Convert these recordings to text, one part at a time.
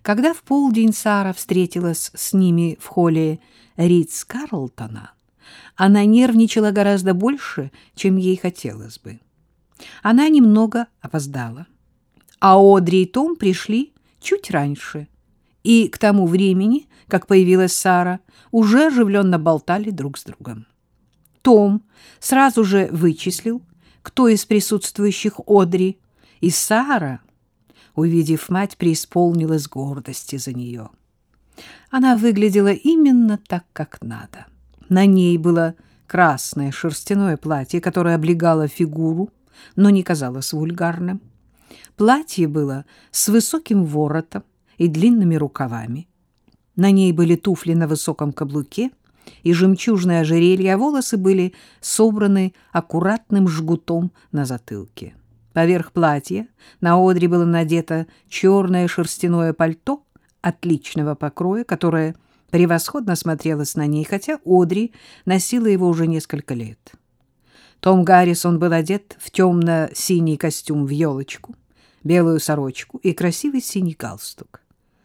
Когда в полдень Сара встретилась с ними в холле Ритц-Карлтона, она нервничала гораздо больше, чем ей хотелось бы. Она немного опоздала, а Одри и Том пришли чуть раньше, и к тому времени, как появилась Сара, уже оживленно болтали друг с другом. Том сразу же вычислил, кто из присутствующих Одри, и Сара, увидев мать, преисполнилась гордости за нее. Она выглядела именно так, как надо. На ней было красное шерстяное платье, которое облегало фигуру, но не казалось вульгарным. Платье было с высоким воротом и длинными рукавами. На ней были туфли на высоком каблуке и жемчужное ожерелье, а волосы были собраны аккуратным жгутом на затылке. Поверх платья на Одри было надето черное шерстяное пальто отличного покроя, которое превосходно смотрелось на ней, хотя Одри носила его уже несколько лет. Том Гаррисон был одет в темно-синий костюм в елочку, белую сорочку и красивый синий галстук.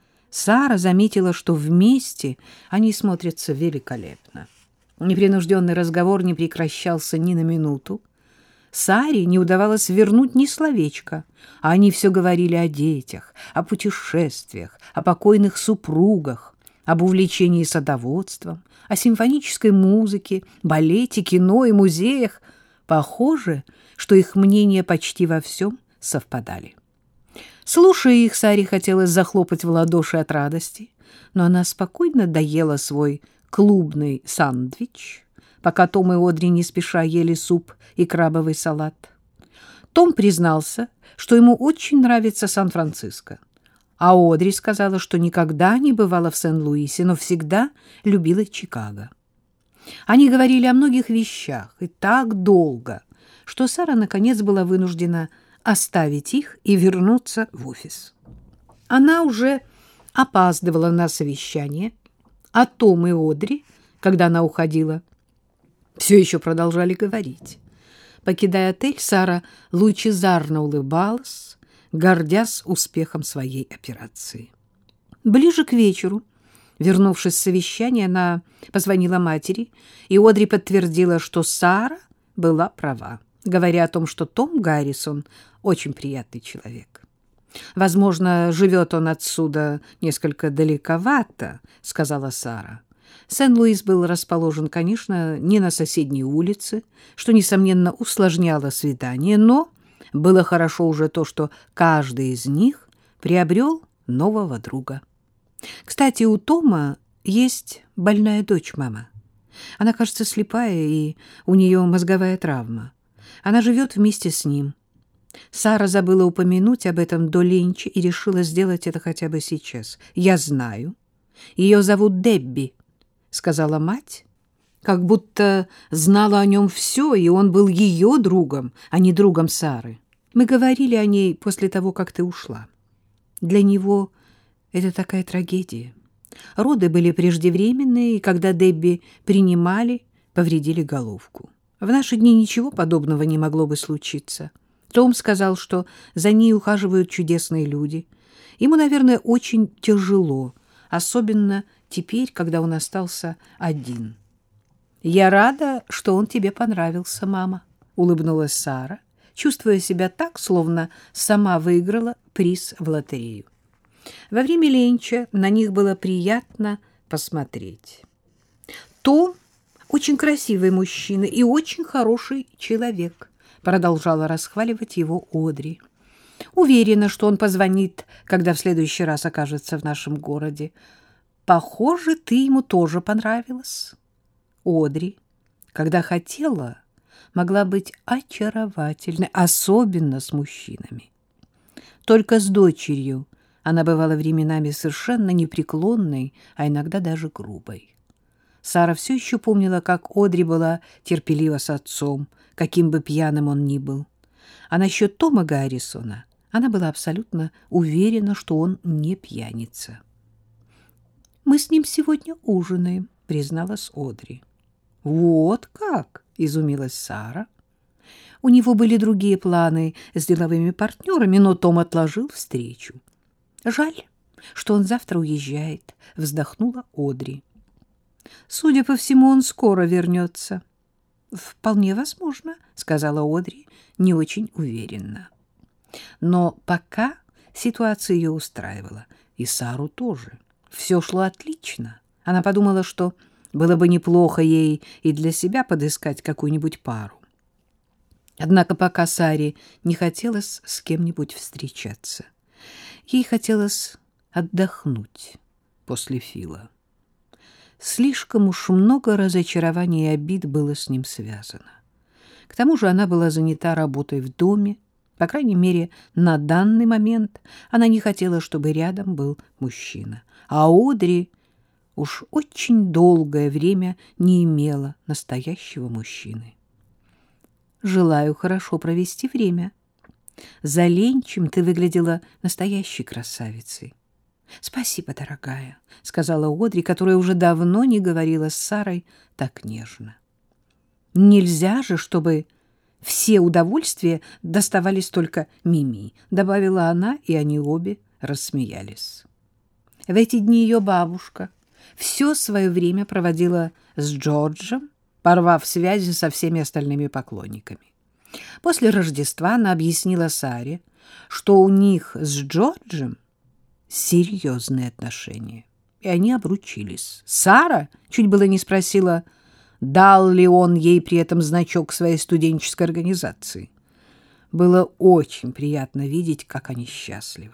Сара заметила, что вместе они смотрятся великолепно. Непринужденный разговор не прекращался ни на минуту. Саре не удавалось вернуть ни словечка, а они все говорили о детях, о путешествиях, о покойных супругах, об увлечении садоводством, о симфонической музыке, балете, кино и музеях. Похоже, что их мнения почти во всем совпадали. Слушая их, Саре хотелось захлопать в ладоши от радости, но она спокойно доела свой клубный сандвич, пока Том и Одри не спеша ели суп и крабовый салат. Том признался, что ему очень нравится Сан-Франциско, а Одри сказала, что никогда не бывала в Сен-Луисе, но всегда любила Чикаго. Они говорили о многих вещах и так долго, что Сара наконец была вынуждена оставить их и вернуться в офис. Она уже опаздывала на совещание, а Том и Одри, когда она уходила, все еще продолжали говорить. Покидая отель, Сара лучезарно улыбалась, гордясь успехом своей операции. Ближе к вечеру, вернувшись с совещания, она позвонила матери, и Одри подтвердила, что Сара была права, говоря о том, что Том Гаррисон очень приятный человек. «Возможно, живет он отсюда несколько далековато», — сказала Сара. Сен-Луис был расположен, конечно, не на соседней улице, что, несомненно, усложняло свидание, но было хорошо уже то, что каждый из них приобрел нового друга. «Кстати, у Тома есть больная дочь, мама. Она, кажется, слепая, и у нее мозговая травма. Она живет вместе с ним». Сара забыла упомянуть об этом до ленча и решила сделать это хотя бы сейчас. «Я знаю. Ее зовут Дебби», — сказала мать, как будто знала о нем все, и он был ее другом, а не другом Сары. «Мы говорили о ней после того, как ты ушла. Для него это такая трагедия. Роды были преждевременные, и когда Дебби принимали, повредили головку. В наши дни ничего подобного не могло бы случиться. Том сказал, что за ней ухаживают чудесные люди. Ему, наверное, очень тяжело, особенно теперь, когда он остался один». «Я рада, что он тебе понравился, мама», — улыбнулась Сара, чувствуя себя так, словно сама выиграла приз в лотерею. Во время ленча на них было приятно посмотреть. «Том очень красивый мужчина и очень хороший человек», — продолжала расхваливать его Одри. «Уверена, что он позвонит, когда в следующий раз окажется в нашем городе. Похоже, ты ему тоже понравилась». Одри, когда хотела, могла быть очаровательной, особенно с мужчинами. Только с дочерью она бывала временами совершенно непреклонной, а иногда даже грубой. Сара все еще помнила, как Одри была терпелива с отцом, каким бы пьяным он ни был. А насчет Тома Гаррисона она была абсолютно уверена, что он не пьяница. «Мы с ним сегодня ужинаем», — призналась Одри. «Вот как!» — изумилась Сара. У него были другие планы с деловыми партнерами, но Том отложил встречу. «Жаль, что он завтра уезжает, — вздохнула Одри. Судя по всему, он скоро вернется. — Вполне возможно, — сказала Одри, не очень уверенно. Но пока ситуация ее устраивала, и Сару тоже. Все шло отлично. Она подумала, что было бы неплохо ей и для себя подыскать какую-нибудь пару. Однако пока Саре не хотелось с кем-нибудь встречаться. Ей хотелось отдохнуть после Фила. Слишком уж много разочарований и обид было с ним связано. К тому же она была занята работой в доме. По крайней мере, на данный момент она не хотела, чтобы рядом был мужчина. А Одри уж очень долгое время не имела настоящего мужчины. «Желаю хорошо провести время. За ленчем ты выглядела настоящей красавицей». «Спасибо, дорогая», — сказала Одри, которая уже давно не говорила с Сарой так нежно. «Нельзя же, чтобы все удовольствия доставались только Мими», — добавила она, и они обе рассмеялись. В эти дни ее бабушка все свое время проводила с Джорджем, порвав связи со всеми остальными поклонниками. После Рождества она объяснила Саре, что у них с Джорджем серьезные отношения, и они обручились. Сара чуть было не спросила, дал ли он ей при этом значок своей студенческой организации. Было очень приятно видеть, как они счастливы.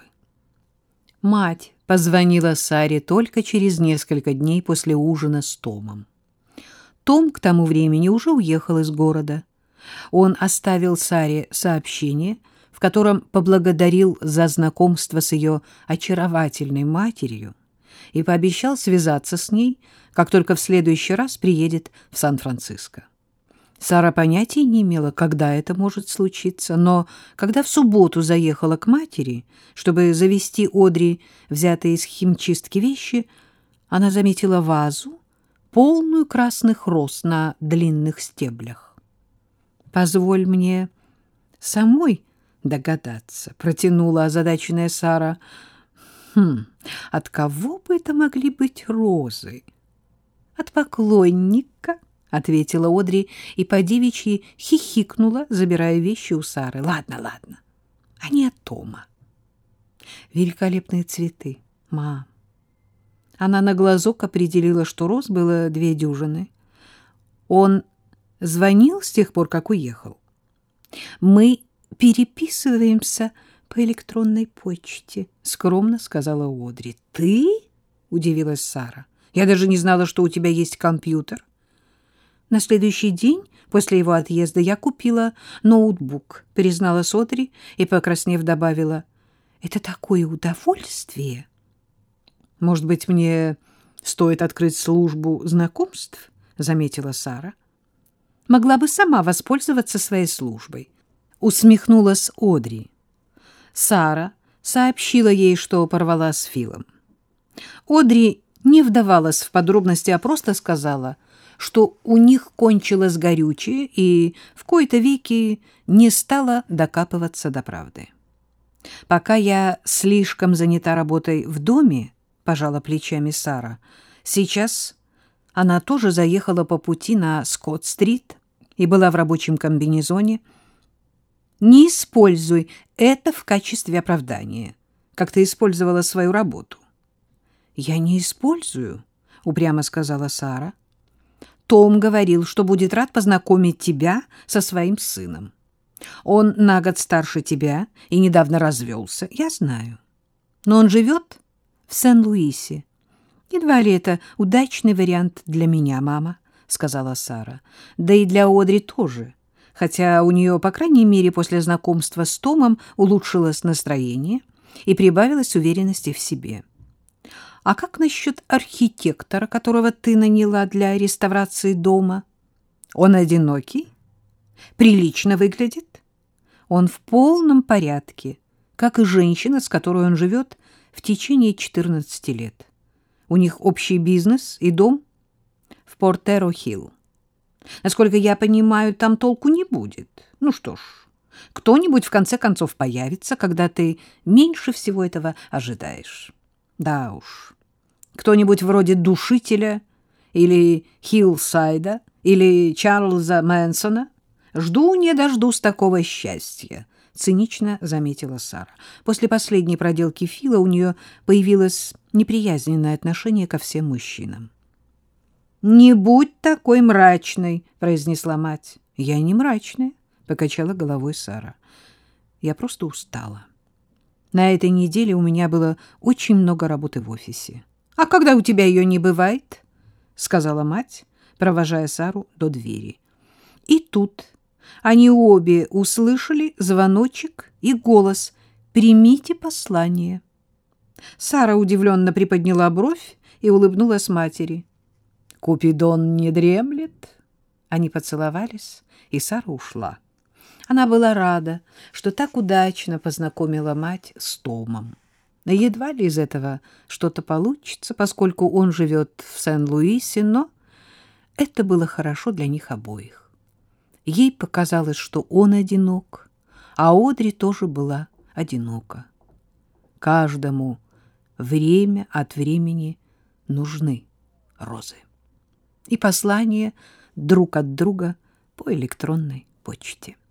Мать позвонила Саре только через несколько дней после ужина с Томом. Том к тому времени уже уехал из города. Он оставил Саре сообщение, в котором поблагодарил за знакомство с ее очаровательной матерью и пообещал связаться с ней, как только в следующий раз приедет в Сан-Франциско. Сара понятия не имела, когда это может случиться, но когда в субботу заехала к матери, чтобы завезти Одри взятые из химчистки вещи, она заметила вазу, полную красных роз на длинных стеблях. «Позволь мне самой догадаться», — протянула озадаченная Сара. От кого бы это могли быть розы?» «От поклонника», — ответила Одри и по-девичьи хихикнула, забирая вещи у Сары. «Ладно, они от Тома». «Великолепные цветы, мам». Она на глазок определила, что роз было 2 дюжины. «Он звонил с тех пор, как уехал?» «Мы переписываемся по электронной почте», — скромно сказала Одри. «Ты?» — удивилась Сара. «Я даже не знала, что у тебя есть компьютер». «На следующий день после его отъезда я купила ноутбук», — призналась Одри и, покраснев, добавила. «Это такое удовольствие». «Может быть, мне стоит открыть службу знакомств?» — заметила Сара. «Могла бы сама воспользоваться своей службой», — усмехнулась Одри. Сара сообщила ей, что порвала с Филом. Одри не вдавалась в подробности, а просто сказала, что у них кончилось горючее, и в кои-то веки не стала докапываться до правды. «Пока я слишком занята работой в доме», — пожала плечами Сара, — «сейчас она тоже заехала по пути на Скотт-стрит и была в рабочем комбинезоне». «Не используй это в качестве оправдания, как ты использовала свою работу». «Я не использую», — упрямо сказала Сара. «Том говорил, что будет рад познакомить тебя со своим сыном. Он на год старше тебя и недавно развелся, я знаю. Но он живет в Сен-Луисе. Едва ли это удачный вариант для меня, мама», — сказала Сара. «Да и для Одри тоже. Хотя у нее, по крайней мере, после знакомства с Томом улучшилось настроение и прибавилось уверенности в себе. А как насчет архитектора, которого ты наняла для реставрации дома? Он одинокий? Прилично выглядит? Он в полном порядке, как и женщина, с которой он живет в течение 14 лет. У них общий бизнес и дом в Портеро-Хилл. Насколько я понимаю, там толку не будет. Ну что ж, кто-нибудь в конце концов появится, когда ты меньше всего этого ожидаешь». Да уж, кто-нибудь вроде Душителя или Хиллсайда или Чарльза Мэнсона. Жду не дождусь такого счастья, — цинично заметила Сара. После последней проделки Фила у нее появилось неприязненное отношение ко всем мужчинам. — Не будь такой мрачной, — произнесла мать. — Я не мрачная, — покачала головой Сара. — Я просто устала. На этой неделе у меня было очень много работы в офисе. — А когда у тебя ее не бывает? — сказала мать, провожая Сару до двери. И тут они обе услышали звоночек и голос: «Примите послание». Сара удивленно приподняла бровь и улыбнулась матери. «Купидон не дремлет?» Они поцеловались, и Сара ушла. Она была рада, что так удачно познакомила мать с Томом. Едва ли из этого что-то получится, поскольку он живет в Сен-Луисе, но это было хорошо для них обоих. Ей показалось, что он одинок, а Одри тоже была одинока. Каждому время от времени нужны розы. И послания друг от друга по электронной почте.